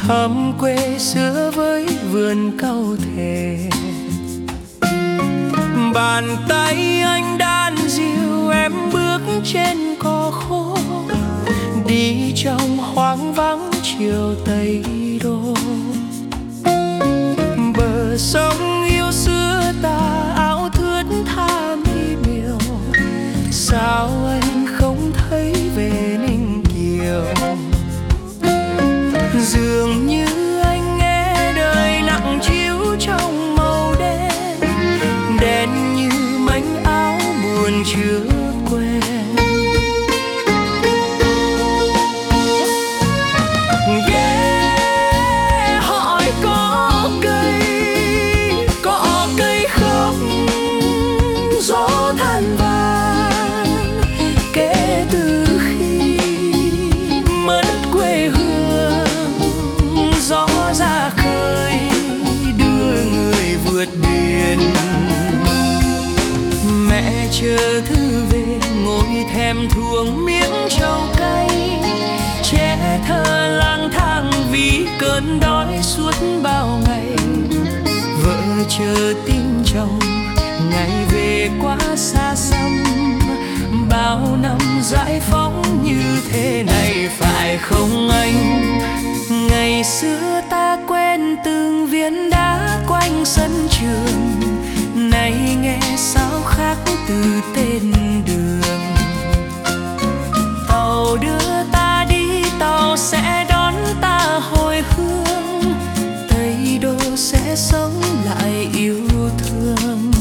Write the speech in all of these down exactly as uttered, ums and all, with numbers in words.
thăm quê xưa với vườn cau thề. Bàn tay anh đan dịu em bước trên cỏ khô, đi trong hoang vắng chiều Tây Đô. Bờ sông yêu xưa ta áo thướt tha mi miều, sao anh không thấy về Ninh Kiều? Dường như anh nghe đời nặng chiếu trong màu đen, đen như mảnh áo buồn chưa quen. Ghé hỏi có cây, có cây khóc gió than vàng, kể từ khi mất quê hương gió ra khơi đưa người vượt biển. Mẹ chờ thư về ngồi thèm thuồng miếng trầu cay, trẻ thơ lang thang vì cơn đói suốt bao ngày. Vợ chờ tin chồng ngày về quá xa xăm, bao năm giải phóng như thế này phải không anh? Ngày xưa ta quen từng viên đá quanh sân trường, nay nghe sao khác từ tên đường. Tàu đưa ta đi, tàu sẽ đón ta hồi hương, Tây Đô sẽ sống lại yêu thương.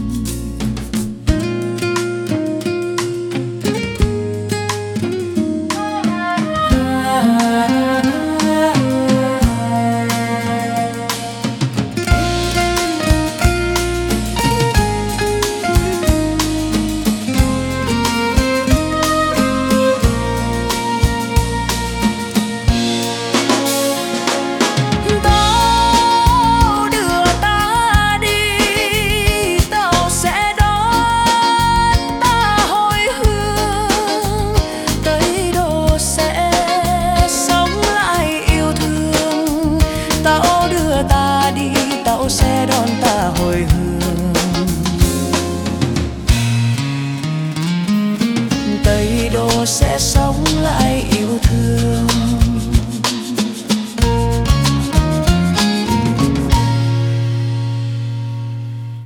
Sẽ đón ta hồi hương, Tây Đô sẽ sống lại